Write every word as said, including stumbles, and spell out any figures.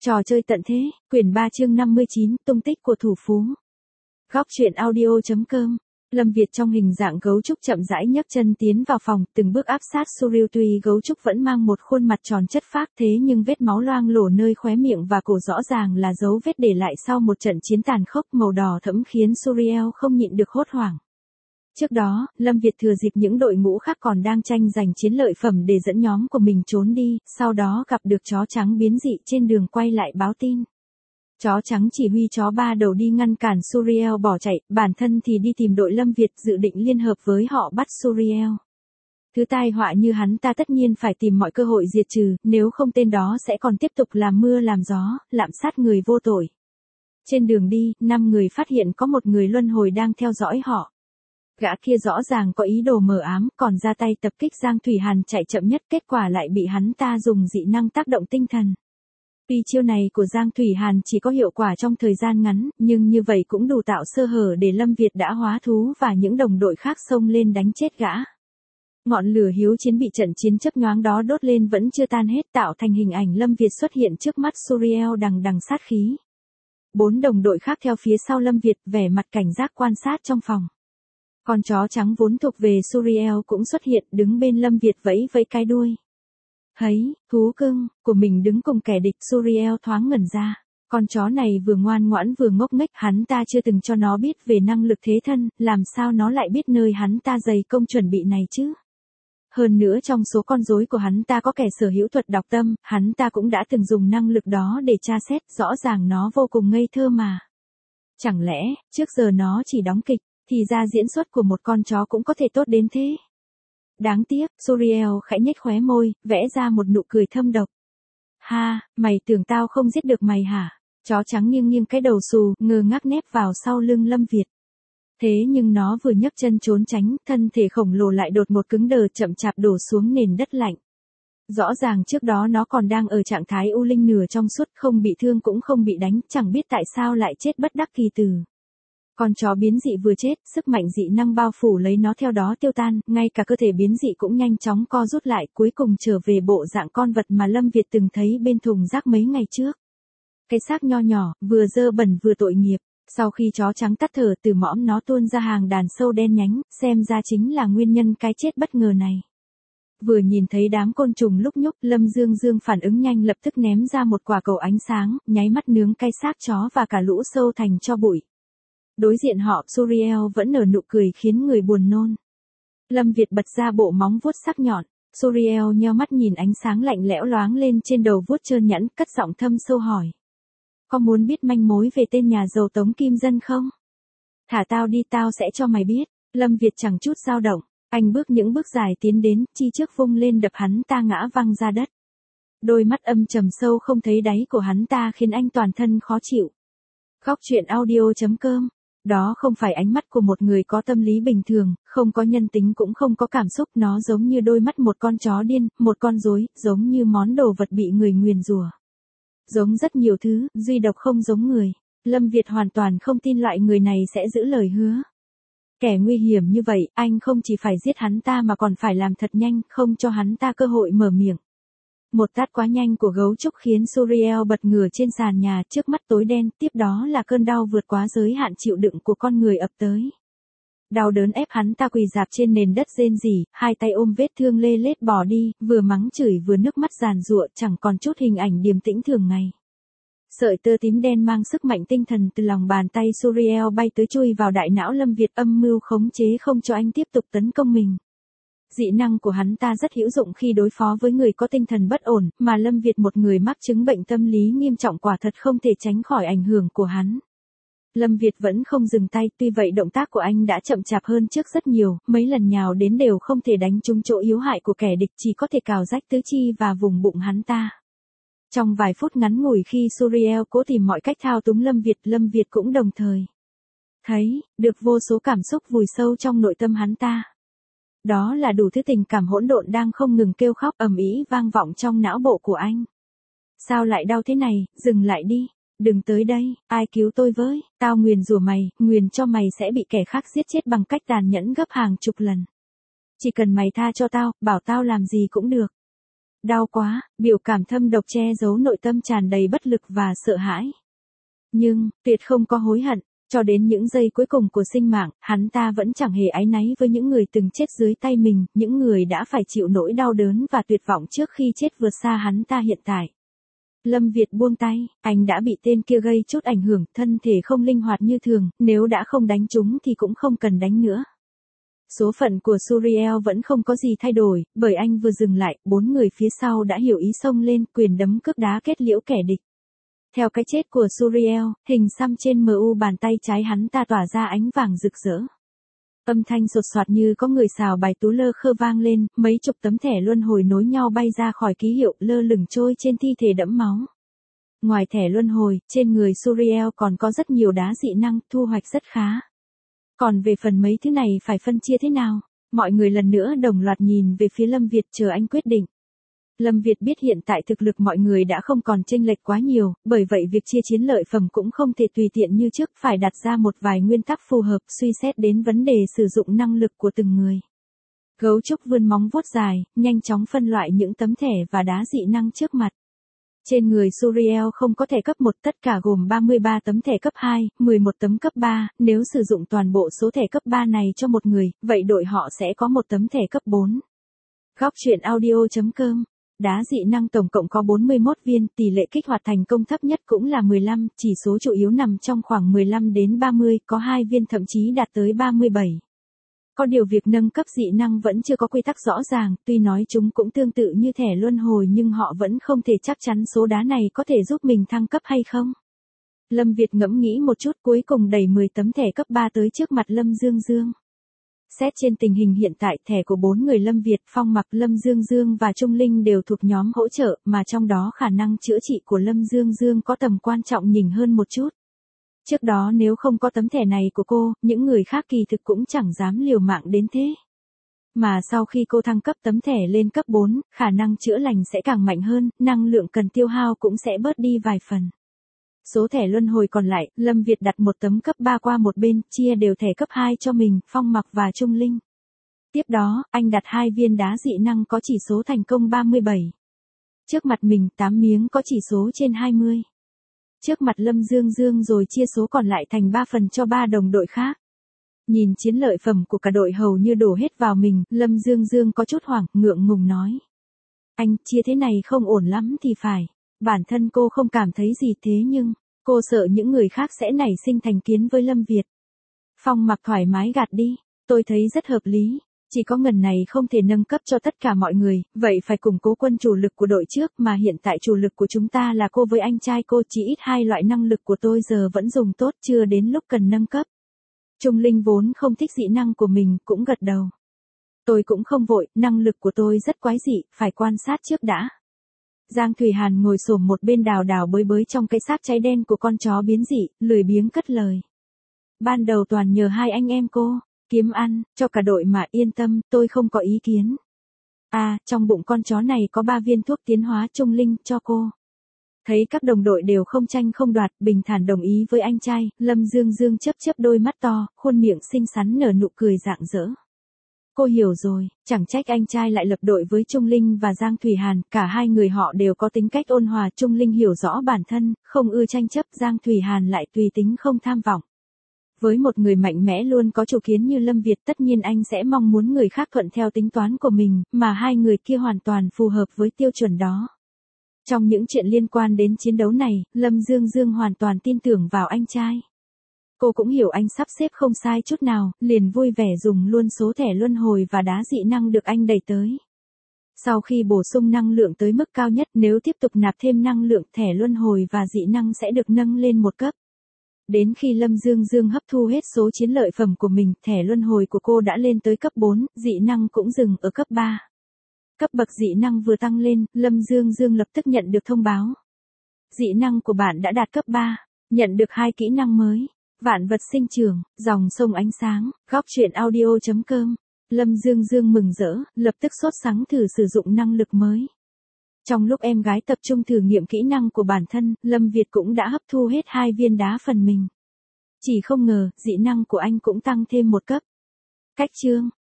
Trò chơi tận thế, quyển ba chương năm mươi chín, tung tích của thủ phú. Góc truyện audio chấm com. Lâm Việt trong hình dạng gấu trúc chậm rãi nhấc chân tiến vào phòng, từng bước áp sát Surreal. Tuy gấu trúc vẫn mang một khuôn mặt tròn chất phác, thế nhưng vết máu loang lổ nơi khóe miệng và cổ rõ ràng là dấu vết để lại sau một trận chiến tàn khốc màu đỏ thẫm khiến Surreal không nhịn được hốt hoảng. Trước đó, Lâm Việt thừa dịp những đội ngũ khác còn đang tranh giành chiến lợi phẩm để dẫn nhóm của mình trốn đi, sau đó gặp được chó trắng biến dị trên đường quay lại báo tin. Chó trắng chỉ huy chó ba đầu đi ngăn cản Surreal bỏ chạy, bản thân thì đi tìm đội Lâm Việt dự định liên hợp với họ bắt Surreal. Thứ tai họa như hắn ta tất nhiên phải tìm mọi cơ hội diệt trừ, nếu không tên đó sẽ còn tiếp tục làm mưa làm gió, lạm sát người vô tội. Trên đường đi, năm người phát hiện có một người luân hồi đang theo dõi họ. Gã kia rõ ràng có ý đồ mờ ám, còn ra tay tập kích Giang Thủy Hàn chạy chậm nhất, kết quả lại bị hắn ta dùng dị năng tác động tinh thần. Tuy chiêu này của Giang Thủy Hàn chỉ có hiệu quả trong thời gian ngắn, nhưng như vậy cũng đủ tạo sơ hở để Lâm Việt đã hóa thú và những đồng đội khác xông lên đánh chết gã. Ngọn lửa hiếu chiến bị trận chiến chớp nhoáng đó đốt lên vẫn chưa tan hết, tạo thành hình ảnh Lâm Việt xuất hiện trước mắt Surreal đằng đằng sát khí. Bốn đồng đội khác theo phía sau Lâm Việt, vẻ mặt cảnh giác quan sát trong phòng. Con chó trắng vốn thuộc về Surreal cũng xuất hiện, đứng bên Lâm Việt vẫy vẫy cái đuôi. Thấy, thú cưng, của mình đứng cùng kẻ địch, Surreal thoáng ngẩn ra. Con chó này vừa ngoan ngoãn vừa ngốc nghếch, hắn ta chưa từng cho nó biết về năng lực thế thân, làm sao nó lại biết nơi hắn ta dày công chuẩn bị này chứ? Hơn nữa trong số con rối của hắn ta có kẻ sở hữu thuật đọc tâm, hắn ta cũng đã từng dùng năng lực đó để tra xét, rõ ràng nó vô cùng ngây thơ mà. Chẳng lẽ, trước giờ nó chỉ đóng kịch? Thì ra diễn xuất của một con chó cũng có thể tốt đến thế. Đáng tiếc, Surreal khẽ nhếch khóe môi, vẽ ra một nụ cười thâm độc. Ha, mày tưởng tao không giết được mày hả? Chó trắng nghiêng nghiêng cái đầu xù, ngơ ngác nép vào sau lưng Lâm Việt. Thế nhưng nó vừa nhấc chân trốn tránh, thân thể khổng lồ lại đột ngột cứng đờ chậm chạp đổ xuống nền đất lạnh. Rõ ràng trước đó nó còn đang ở trạng thái u linh nửa trong suốt, không bị thương cũng không bị đánh, chẳng biết tại sao lại chết bất đắc kỳ tử. Con chó biến dị vừa chết, sức mạnh dị năng bao phủ lấy nó theo đó tiêu tan, ngay cả cơ thể biến dị cũng nhanh chóng co rút lại, cuối cùng trở về bộ dạng con vật mà Lâm Việt từng thấy bên thùng rác mấy ngày trước. Cái xác nho nhỏ, vừa dơ bẩn vừa tội nghiệp. Sau khi chó trắng tắt thở, từ mõm nó tuôn ra hàng đàn sâu đen nhánh, xem ra chính là nguyên nhân cái chết bất ngờ này. Vừa nhìn thấy đám côn trùng lúc nhúc, Lâm Dương Dương phản ứng nhanh, lập tức ném ra một quả cầu ánh sáng, nháy mắt nướng cái xác chó và cả lũ sâu thành tro bụi. Đối diện họ, Surreal vẫn nở nụ cười khiến người buồn nôn. Lâm Việt bật ra bộ móng vuốt sắc nhọn. Surreal nheo mắt nhìn ánh sáng lạnh lẽo loáng lên trên đầu vuốt trơn nhẵn, cất giọng thâm sâu hỏi. Có muốn biết manh mối về tên nhà giàu Tống Kim Dân không? Thả tao đi, tao sẽ cho mày biết. Lâm Việt chẳng chút dao động. Anh bước những bước dài tiến đến, chi trước vung lên đập hắn ta ngã văng ra đất. Đôi mắt âm trầm sâu không thấy đáy của hắn ta khiến anh toàn thân khó chịu. Góc truyện audio chấm com. Đó không phải ánh mắt của một người có tâm lý bình thường, không có nhân tính cũng không có cảm xúc, nó giống như đôi mắt một con chó điên, một con rối, giống như món đồ vật bị người nguyền rủa. Giống rất nhiều thứ, duy độc không giống người. Lâm Việt hoàn toàn không tin loại người này sẽ giữ lời hứa. Kẻ nguy hiểm như vậy, anh không chỉ phải giết hắn ta mà còn phải làm thật nhanh, không cho hắn ta cơ hội mở miệng. Một tát quá nhanh của gấu trúc khiến Surreal bật ngửa trên sàn nhà, trước mắt tối đen, tiếp đó là cơn đau vượt quá giới hạn chịu đựng của con người ập tới. Đau đớn ép hắn ta quỳ rạp trên nền đất rên rỉ, hai tay ôm vết thương lê lết bỏ đi, vừa mắng chửi vừa nước mắt giàn giụa, chẳng còn chút hình ảnh điềm tĩnh thường ngày. Sợi tơ tím đen mang sức mạnh tinh thần từ lòng bàn tay Surreal bay tới chui vào đại não Lâm Việt, âm mưu khống chế không cho anh tiếp tục tấn công mình. Dị năng của hắn ta rất hữu dụng khi đối phó với người có tinh thần bất ổn, mà Lâm Việt một người mắc chứng bệnh tâm lý nghiêm trọng quả thật không thể tránh khỏi ảnh hưởng của hắn. Lâm Việt vẫn không dừng tay, tuy vậy động tác của anh đã chậm chạp hơn trước rất nhiều, mấy lần nhào đến đều không thể đánh trúng chỗ yếu hại của kẻ địch, chỉ có thể cào rách tứ chi và vùng bụng hắn ta. Trong vài phút ngắn ngủi khi Surreal cố tìm mọi cách thao túng Lâm Việt, Lâm Việt cũng đồng thời thấy được vô số cảm xúc vùi sâu trong nội tâm hắn ta. Đó là đủ thứ tình cảm hỗn độn đang không ngừng kêu khóc ầm ĩ vang vọng trong não bộ của anh. Sao lại đau thế này, dừng lại đi, đừng tới đây, ai cứu tôi với, tao nguyền rủa mày, nguyền cho mày sẽ bị kẻ khác giết chết bằng cách tàn nhẫn gấp hàng chục lần. Chỉ cần mày tha cho tao, bảo tao làm gì cũng được. Đau quá, biểu cảm thâm độc che giấu nội tâm tràn đầy bất lực và sợ hãi. Nhưng, tuyệt không có hối hận, cho đến những giây cuối cùng của sinh mạng, hắn ta vẫn chẳng hề áy náy với những người từng chết dưới tay mình, những người đã phải chịu nỗi đau đớn và tuyệt vọng trước khi chết vượt xa hắn ta hiện tại. Lâm Việt buông tay, anh đã bị tên kia gây chút ảnh hưởng, thân thể không linh hoạt như thường, nếu đã không đánh chúng thì cũng không cần đánh nữa. Số phận của Suriel vẫn không có gì thay đổi, bởi anh vừa dừng lại, bốn người phía sau đã hiểu ý xông lên, quyền đấm cước đá kết liễu kẻ địch. Theo cái chết của Suriel, hình xăm trên mờ u bàn tay trái hắn ta tỏa ra ánh vàng rực rỡ. Âm thanh sột soạt như có người xào bài tú lơ khơ vang lên, mấy chục tấm thẻ luân hồi nối nhau bay ra khỏi ký hiệu, lơ lửng trôi trên thi thể đẫm máu. Ngoài thẻ luân hồi, trên người Suriel còn có rất nhiều đá dị năng, thu hoạch rất khá. Còn về phần mấy thứ này phải phân chia thế nào? Mọi người lần nữa đồng loạt nhìn về phía Lâm Việt chờ anh quyết định. Lâm Việt biết hiện tại thực lực mọi người đã không còn chênh lệch quá nhiều, bởi vậy việc chia chiến lợi phẩm cũng không thể tùy tiện như trước, phải đặt ra một vài nguyên tắc phù hợp, suy xét đến vấn đề sử dụng năng lực của từng người. Gấu trúc vươn móng vuốt dài, nhanh chóng phân loại những tấm thẻ và đá dị năng trước mặt. Trên người Suriel không có thẻ cấp một, tất cả gồm ba mươi ba tấm thẻ cấp hai, mười một tấm cấp ba, nếu sử dụng toàn bộ số thẻ cấp ba này cho một người, vậy đội họ sẽ có một tấm thẻ cấp bốn. Góc truyện audio chấm com. Đá dị năng tổng cộng có bốn mươi mốt viên, tỷ lệ kích hoạt thành công thấp nhất cũng là mười lăm, chỉ số chủ yếu nằm trong khoảng mười lăm đến ba mươi, có hai viên thậm chí đạt tới ba mươi bảy. Có điều việc nâng cấp dị năng vẫn chưa có quy tắc rõ ràng, tuy nói chúng cũng tương tự như thẻ luân hồi nhưng họ vẫn không thể chắc chắn số đá này có thể giúp mình thăng cấp hay không. Lâm Việt ngẫm nghĩ một chút, cuối cùng đẩy mười tấm thẻ cấp ba tới trước mặt Lâm Dương Dương. Xét trên tình hình hiện tại, thẻ của bốn người Lâm Việt, Phong Mặc, Lâm Dương Dương và Trung Linh đều thuộc nhóm hỗ trợ, mà trong đó khả năng chữa trị của Lâm Dương Dương có tầm quan trọng nhỉnh hơn một chút. Trước đó nếu không có tấm thẻ này của cô, những người khác kỳ thực cũng chẳng dám liều mạng đến thế. Mà sau khi cô thăng cấp tấm thẻ lên cấp bốn, khả năng chữa lành sẽ càng mạnh hơn, năng lượng cần tiêu hao cũng sẽ bớt đi vài phần. Số thẻ luân hồi còn lại, Lâm Việt đặt một tấm cấp ba qua một bên, chia đều thẻ cấp hai cho mình, Phong Mặc và Trung Linh. Tiếp đó, anh đặt hai viên đá dị năng có chỉ số thành công ba mươi bảy. Trước mặt mình, tám miếng có chỉ số trên hai mươi. Trước mặt Lâm Dương Dương rồi chia số còn lại thành ba phần cho ba đồng đội khác. Nhìn chiến lợi phẩm của cả đội hầu như đổ hết vào mình, Lâm Dương Dương có chút hoảng, ngượng ngùng nói. Anh, chia thế này không ổn lắm thì phải. Bản thân cô không cảm thấy gì thế nhưng, cô sợ những người khác sẽ nảy sinh thành kiến với Lâm Việt. Phong Mặc thoải mái gạt đi, tôi thấy rất hợp lý. Chỉ có ngần này không thể nâng cấp cho tất cả mọi người, vậy phải củng cố quân chủ lực của đội trước, mà hiện tại chủ lực của chúng ta là cô với anh trai cô, chỉ ít hai loại năng lực của tôi giờ vẫn dùng tốt, chưa đến lúc cần nâng cấp. Trung Linh vốn không thích dị năng của mình, cũng gật đầu. Tôi cũng không vội, năng lực của tôi rất quái dị, phải quan sát trước đã. Giang Thủy Hàn ngồi xổm một bên đào đào bới bới trong cái xác cháy đen của con chó biến dị, lười biếng cất lời. Ban đầu toàn nhờ hai anh em cô kiếm ăn, cho cả đội mà yên tâm, tôi không có ý kiến. À, trong bụng con chó này có ba viên thuốc tiến hóa, Trung Linh, cho cô. Thấy các đồng đội đều không tranh không đoạt, bình thản đồng ý với anh trai, Lâm Dương Dương chớp chớp đôi mắt to, khuôn miệng xinh xắn nở nụ cười rạng rỡ. Cô hiểu rồi, chẳng trách anh trai lại lập đội với Trung Linh và Giang Thủy Hàn, cả hai người họ đều có tính cách ôn hòa, Trung Linh hiểu rõ bản thân, không ưa tranh chấp, Giang Thủy Hàn lại tùy tính không tham vọng. Với một người mạnh mẽ luôn có chủ kiến như Lâm Việt, tất nhiên anh sẽ mong muốn người khác thuận theo tính toán của mình, mà hai người kia hoàn toàn phù hợp với tiêu chuẩn đó. Trong những chuyện liên quan đến chiến đấu này, Lâm Dương Dương hoàn toàn tin tưởng vào anh trai. Cô cũng hiểu anh sắp xếp không sai chút nào, liền vui vẻ dùng luôn số thẻ luân hồi và đá dị năng được anh đẩy tới. Sau khi bổ sung năng lượng tới mức cao nhất, nếu tiếp tục nạp thêm năng lượng, thẻ luân hồi và dị năng sẽ được nâng lên một cấp. Đến khi Lâm Dương Dương hấp thu hết số chiến lợi phẩm của mình, thẻ luân hồi của cô đã lên tới cấp bốn, dị năng cũng dừng ở cấp ba. Cấp bậc dị năng vừa tăng lên, Lâm Dương Dương lập tức nhận được thông báo. Dị năng của bạn đã đạt cấp ba, nhận được hai kỹ năng mới. Vạn vật sinh trưởng, dòng sông ánh sáng, góc truyện audio chấm com. Lâm Dương Dương mừng rỡ, lập tức sốt sắng thử sử dụng năng lực mới. Trong lúc em gái tập trung thử nghiệm kỹ năng của bản thân, Lâm Việt cũng đã hấp thu hết hai viên đá phần mình. Chỉ không ngờ, dị năng của anh cũng tăng thêm một cấp. Cách chương